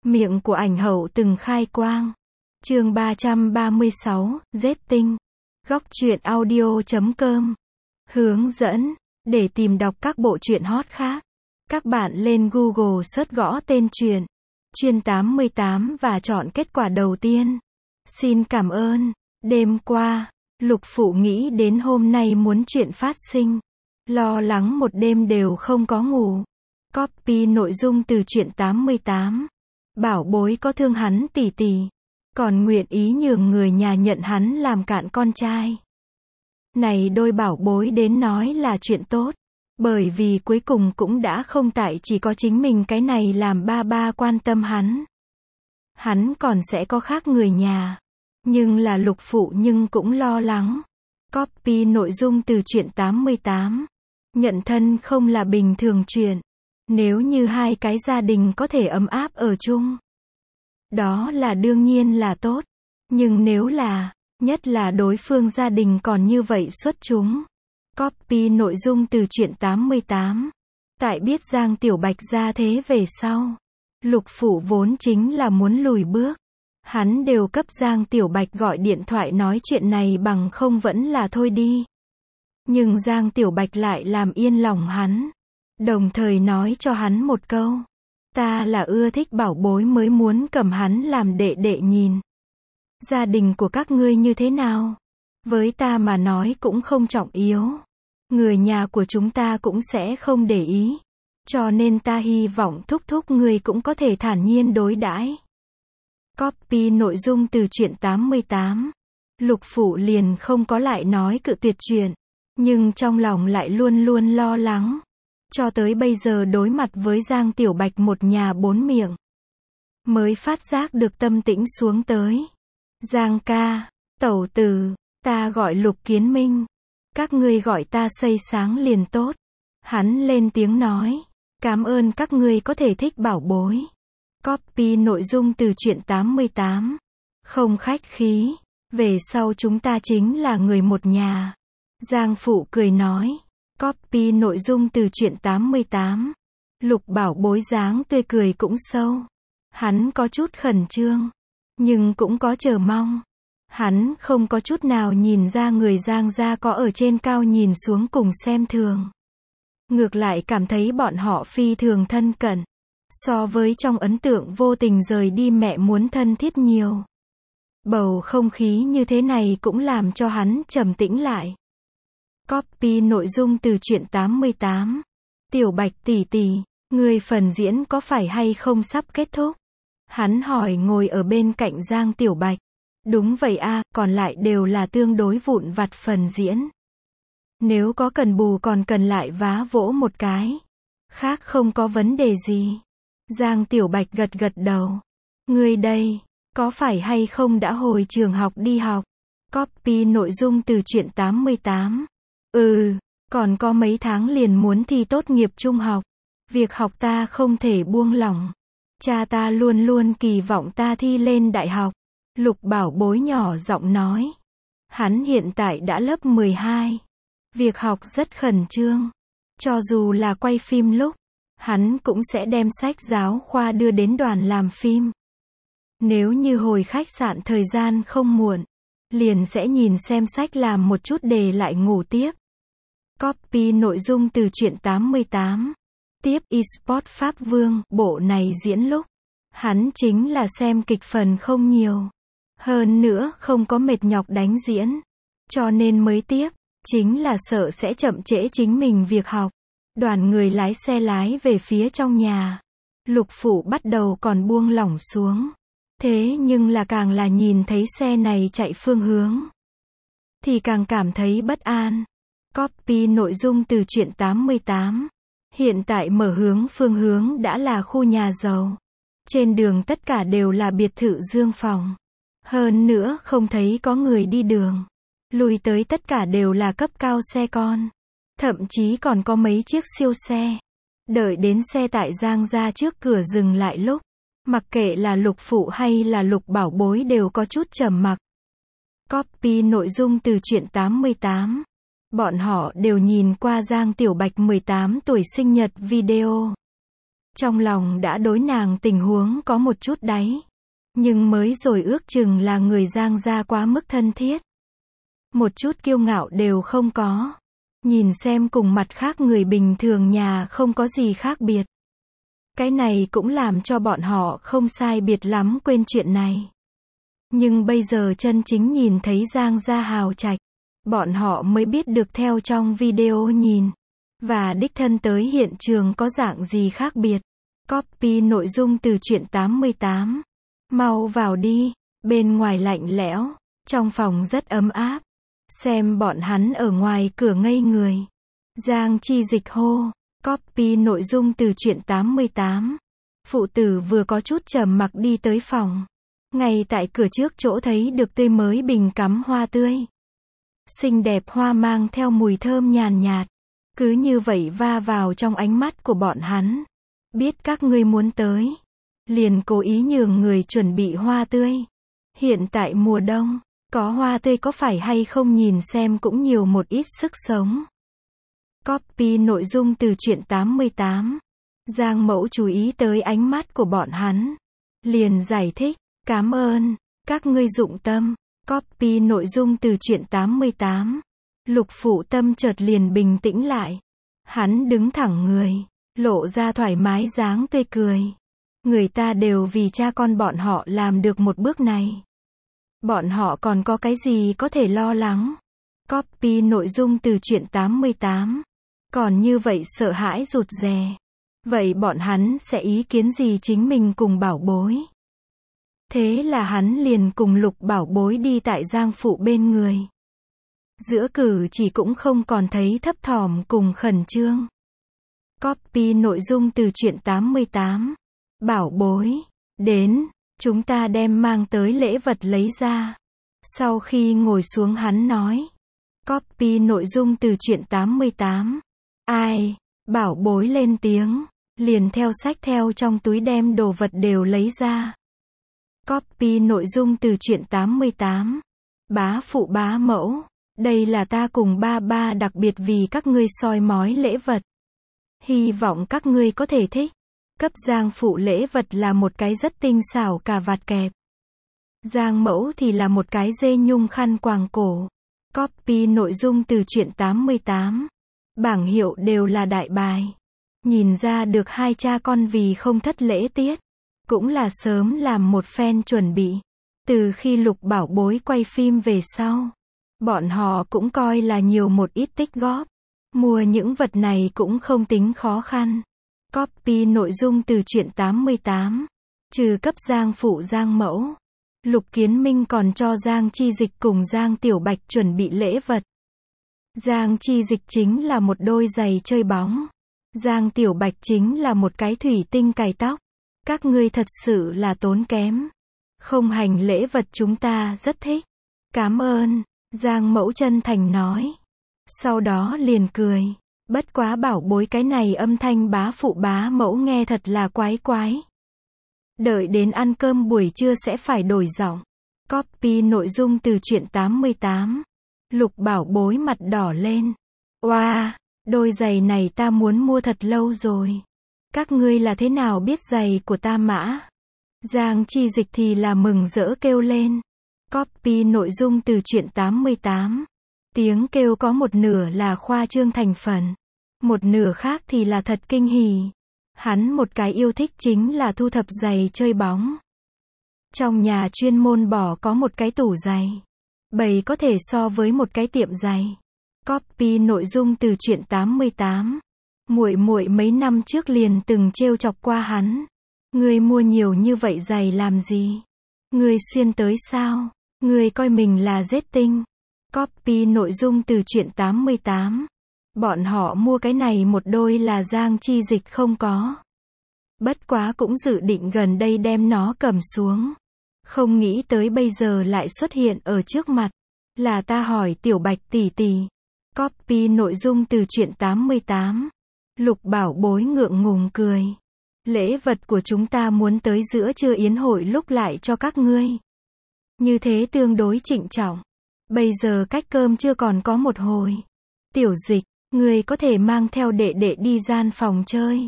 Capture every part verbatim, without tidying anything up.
Miệng của ảnh hậu từng khai quang. Chương ba trăm ba mươi sáu, Rết tinh. Góc truyện audio chấm com. Hướng dẫn. Để tìm đọc các bộ truyện hot khác, các bạn lên Google search gõ tên truyện Chuyên tám mươi tám và chọn kết quả đầu tiên. Xin cảm ơn. Đêm qua, Lục Phụ nghĩ đến hôm nay muốn chuyện phát sinh. Lo lắng một đêm đều không có ngủ. Copy nội dung từ truyện tám mươi tám. Bảo bối có thương hắn tỉ tỉ, còn nguyện ý nhường người nhà nhận hắn làm cạn con trai. Này đôi bảo bối đến nói là chuyện tốt, bởi vì cuối cùng cũng đã không tại chỉ có chính mình cái này làm ba ba quan tâm hắn. Hắn còn sẽ có khác người nhà. Nhưng là Lục Phụ nhưng cũng lo lắng. Copy nội dung từ truyện tám mươi tám. Nhận thân không là bình thường chuyện. Nếu như hai cái gia đình có thể ấm áp ở chung, đó là đương nhiên là tốt. Nhưng nếu là, nhất là đối phương gia đình còn như vậy xuất chúng. Copy nội dung từ truyện tám mươi tám. Tại biết Giang Tiểu Bạch ra thế về sau, Lục Phụ vốn chính là muốn lùi bước. Hắn đều cấp Giang Tiểu Bạch gọi điện thoại nói chuyện này bằng không vẫn là thôi đi. Nhưng Giang Tiểu Bạch lại làm yên lòng hắn. Đồng thời nói cho hắn một câu. Ta là ưa thích bảo bối mới muốn cầm hắn làm đệ đệ nhìn. Gia đình của các ngươi như thế nào? Với ta mà nói cũng không trọng yếu. Người nhà của chúng ta cũng sẽ không để ý. Cho nên ta hy vọng thúc thúc ngươi cũng có thể thản nhiên đối đãi. Copy nội dung từ truyện tám mươi tám. Lục Phụ liền không có lại nói cự tuyệt chuyện. Nhưng trong lòng lại luôn luôn lo lắng. Cho tới bây giờ đối mặt với Giang Tiểu Bạch một nhà bốn miệng, mới phát giác được tâm tĩnh xuống tới. Giang ca, tẩu tử, ta gọi Lục Kiến Minh. Các ngươi gọi ta Xây Sáng liền tốt. Hắn lên tiếng nói. Cảm ơn các ngươi có thể thích bảo bối. Copy nội dung từ truyện tám mươi tám. Không khách khí. Về sau chúng ta chính là người một nhà. Giang Phụ cười nói. Copy nội dung từ truyện tám mươi tám. Lục bảo bối dáng tươi cười cũng sâu. Hắn có chút khẩn trương, nhưng cũng có chờ mong. Hắn không có chút nào nhìn ra người Giang gia có ở trên cao nhìn xuống cùng xem thường. Ngược lại cảm thấy bọn họ phi thường thân cận. So với trong ấn tượng vô tình rời đi mẹ muốn thân thiết nhiều. Bầu không khí như thế này cũng làm cho hắn trầm tĩnh lại. Copy nội dung từ truyện tám mươi tám. Tiểu Bạch tỷ tỷ, người phần diễn có phải hay không sắp kết thúc? Hắn hỏi ngồi ở bên cạnh Giang Tiểu Bạch. Đúng vậy a, còn lại đều là tương đối vụn vặt phần diễn. Nếu có cần bù còn cần lại vá vỗ một cái. Khác không có vấn đề gì. Giang Tiểu Bạch gật gật đầu. Ngươi đây, có phải hay không đã hồi trường học đi học? Copy nội dung từ truyện tám mươi tám. Ừ, còn có mấy tháng liền muốn thi tốt nghiệp trung học. Việc học ta không thể buông lỏng. Cha ta luôn luôn kỳ vọng ta thi lên đại học. Lục bảo bối nhỏ giọng nói. Hắn hiện tại đã lớp mười hai. Việc học rất khẩn trương. Cho dù là quay phim lúc, hắn cũng sẽ đem sách giáo khoa đưa đến đoàn làm phim. Nếu như hồi khách sạn thời gian không muộn, liền sẽ nhìn xem sách làm một chút để lại ngủ tiếp. Copy nội dung từ truyện tám mươi tám. Tiếp eSport Pháp Vương, bộ này diễn lúc, hắn chính là xem kịch phần không nhiều. Hơn nữa không có mệt nhọc đánh diễn. Cho nên mới tiếp, chính là sợ sẽ chậm trễ chính mình việc học. Đoàn người lái xe lái về phía trong nhà. Lục Phụ bắt đầu còn buông lỏng xuống. Thế nhưng là càng là nhìn thấy xe này chạy phương hướng, thì càng cảm thấy bất an. Copy nội dung từ truyện tám mươi tám. Hiện tại mở hướng phương hướng đã là khu nhà giàu. Trên đường tất cả đều là biệt thự dương phòng. Hơn nữa không thấy có người đi đường. Lùi tới tất cả đều là cấp cao xe con. Thậm chí còn có mấy chiếc siêu xe. Đợi đến xe tại Giang gia trước cửa dừng lại lúc, mặc kệ là Lục Phụ hay là Lục bảo bối đều có chút trầm mặc. Copy nội dung từ truyện tám mươi tám. Bọn họ đều nhìn qua Giang Tiểu Bạch mười tám tuổi sinh nhật video. Trong lòng đã đối nàng tình huống có một chút đáy. Nhưng mới rồi ước chừng là người Giang gia quá mức thân thiết. Một chút kiêu ngạo đều không có. Nhìn xem cùng mặt khác người bình thường nhà không có gì khác biệt. Cái này cũng làm cho bọn họ không sai biệt lắm quên chuyện này. Nhưng bây giờ chân chính nhìn thấy Giang gia hào trạch, bọn họ mới biết được theo trong video nhìn. Và đích thân tới hiện trường có dạng gì khác biệt. Copy nội dung từ truyện tám mươi tám. Mau vào đi, bên ngoài lạnh lẽo, trong phòng rất ấm áp. Xem bọn hắn ở ngoài cửa ngây người. Giang Chi Dịch hô, copy nội dung từ truyện tám mươi tám. Phụ tử vừa có chút trầm mặc đi tới phòng. Ngay tại cửa trước chỗ thấy được tươi mới bình cắm hoa tươi. Xinh đẹp hoa mang theo mùi thơm nhàn nhạt. Cứ như vậy va vào trong ánh mắt của bọn hắn. Biết các ngươi muốn tới. Liền cố ý nhường người chuẩn bị hoa tươi. Hiện tại mùa đông, có hoa tươi có phải hay không nhìn xem cũng nhiều một ít sức sống. Copy nội dung từ truyện tám mươi tám. Giang Mẫu chú ý tới ánh mắt của bọn hắn. Liền giải thích, cảm ơn, các ngươi dụng tâm. Copy nội dung từ truyện tám mươi tám. Lục Phụ Tâm chợt liền bình tĩnh lại. Hắn đứng thẳng người, lộ ra thoải mái dáng tươi cười. Người ta đều vì cha con bọn họ làm được một bước này. Bọn họ còn có cái gì có thể lo lắng. Copy nội dung từ truyện tám mươi tám. Còn như vậy sợ hãi rụt rè. Vậy bọn hắn sẽ ý kiến gì chính mình cùng bảo bối. Thế là hắn liền cùng Lục bảo bối đi tại Giang Phụ bên người. Giữa cử chỉ cũng không còn thấy thấp thỏm cùng khẩn trương. Copy nội dung từ truyện tám mươi tám. Bảo bối, đến, chúng ta đem mang tới lễ vật lấy ra. Sau khi ngồi xuống hắn nói. Copy nội dung từ truyện tám mươi tám. Ai, bảo bối lên tiếng, liền theo sách theo trong túi đem đồ vật đều lấy ra. Copy nội dung từ truyện tám mươi tám. Bá phụ bá mẫu, đây là ta cùng ba ba đặc biệt vì các ngươi soi mói lễ vật. Hy vọng các ngươi có thể thích. Cấp Giang Phụ lễ vật là một cái rất tinh xảo cà vạt kẹp. Giang Mẫu thì là một cái dê nhung khăn quàng cổ. Copy nội dung từ truyện tám mươi tám. Bảng hiệu đều là đại bài. Nhìn ra được hai cha con vì không thất lễ tiết. Cũng là sớm làm một phen chuẩn bị. Từ khi Lục bảo bối quay phim về sau. Bọn họ cũng coi là nhiều một ít tích góp. Mua những vật này cũng không tính khó khăn. Copy nội dung từ truyện tám mươi tám. Trừ cấp Giang Phụ Giang Mẫu. Lục Kiến Minh còn cho Giang Chi Dịch cùng Giang Tiểu Bạch chuẩn bị lễ vật. Giang Chi Dịch chính là một đôi giày chơi bóng. Giang Tiểu Bạch chính là một cái thủy tinh cài tóc. Các ngươi thật sự là tốn kém. Không hành lễ vật chúng ta rất thích. Cảm ơn, Giang Mẫu chân thành nói. Sau đó liền cười. Bất quá bảo bối cái này âm thanh bá phụ bá mẫu nghe thật là quái quái. Đợi đến ăn cơm buổi trưa sẽ phải đổi giọng. Copy nội dung từ truyện tám mươi tám. Lục bảo bối mặt đỏ lên. Oa, wow, đôi giày này ta muốn mua thật lâu rồi. Các ngươi là thế nào biết giày của ta mã? Giang Chi Dịch thì là mừng rỡ kêu lên. Copy nội dung từ truyện tám mươi tám. Tiếng kêu có một nửa là khoa trương thành phần. Một nửa khác thì là thật kinh hỉ. Hắn một cái yêu thích chính là thu thập giày chơi bóng. Trong nhà chuyên môn bỏ có một cái tủ giày. Bày có thể so với một cái tiệm giày. Copy nội dung từ truyện tám mươi tám. Muội muội mấy năm trước liền từng trêu chọc qua hắn. Ngươi mua nhiều như vậy giày làm gì? Ngươi xuyên tới sao? Ngươi coi mình là rết tinh. Copy nội dung từ truyện tám mươi tám. Bọn họ mua cái này một đôi là Giang Chi Dịch không có. Bất quá cũng dự định gần đây đem nó cầm xuống. Không nghĩ tới bây giờ lại xuất hiện ở trước mặt. Là ta hỏi Tiểu Bạch tỷ tỷ. Copy nội dung từ truyện tám mươi tám. Lục bảo bối ngượng ngùng cười. Lễ vật của chúng ta muốn tới giữa trưa yến hội lúc lại cho các ngươi. Như thế tương đối trịnh trọng. Bây giờ cách cơm chưa còn có một hồi. Tiểu Dịch, ngươi có thể mang theo đệ đệ đi gian phòng chơi.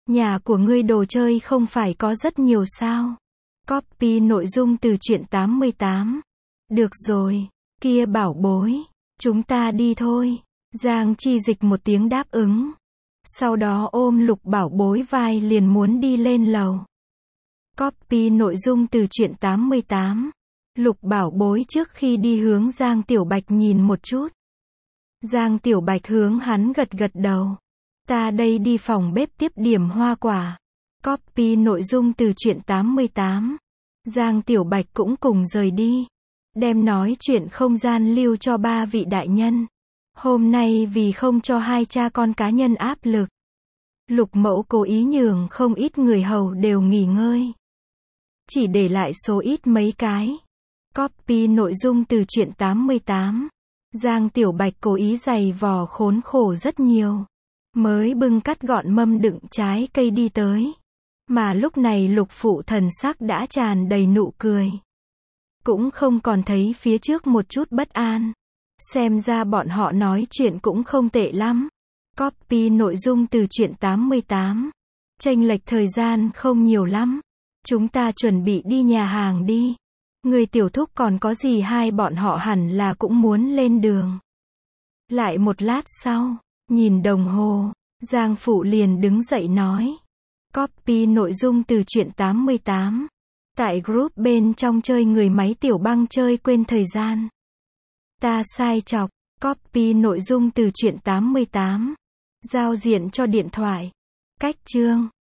Nhà của ngươi đồ chơi không phải có rất nhiều sao? Copy nội dung từ truyện tám mươi tám. Được rồi, kia bảo bối, chúng ta đi thôi. Giang Chi Dịch một tiếng đáp ứng. Sau đó ôm Lục Bảo Bối vai liền muốn đi lên lầu. Copy nội dung từ truyện tám mươi tám. Lục Bảo Bối trước khi đi hướng Giang Tiểu Bạch nhìn một chút. Giang Tiểu Bạch hướng hắn gật gật đầu. Ta đây đi phòng bếp tiếp điểm hoa quả. Copy nội dung từ truyện tám mươi tám. Giang Tiểu Bạch cũng cùng rời đi. Đem nói chuyện không gian lưu cho ba vị đại nhân. Hôm nay vì không cho hai cha con cá nhân áp lực. Lục Mẫu cố ý nhường không ít người hầu đều nghỉ ngơi. Chỉ để lại số ít mấy cái. Copy nội dung từ truyện tám mươi tám. Giang Tiểu Bạch cố ý giày vò khốn khổ rất nhiều. Mới bưng cắt gọn mâm đựng trái cây đi tới. Mà lúc này Lục phụ thần sắc đã tràn đầy nụ cười. Cũng không còn thấy phía trước một chút bất an. Xem ra bọn họ nói chuyện cũng không tệ lắm. Copy nội dung từ truyện tám mươi tám. Chênh lệch thời gian không nhiều lắm. Chúng ta chuẩn bị đi nhà hàng đi. Người tiểu thúc còn có gì hai bọn họ hẳn là cũng muốn lên đường. Lại một lát sau, nhìn đồng hồ, Giang Phụ liền đứng dậy nói. Copy nội dung từ truyện tám mươi tám. Tại group bên trong chơi người máy tiểu băng chơi quên thời gian. Ta sai chọc. Copy nội dung từ truyện tám mươi tám. Giao diện cho điện thoại. Cách chương.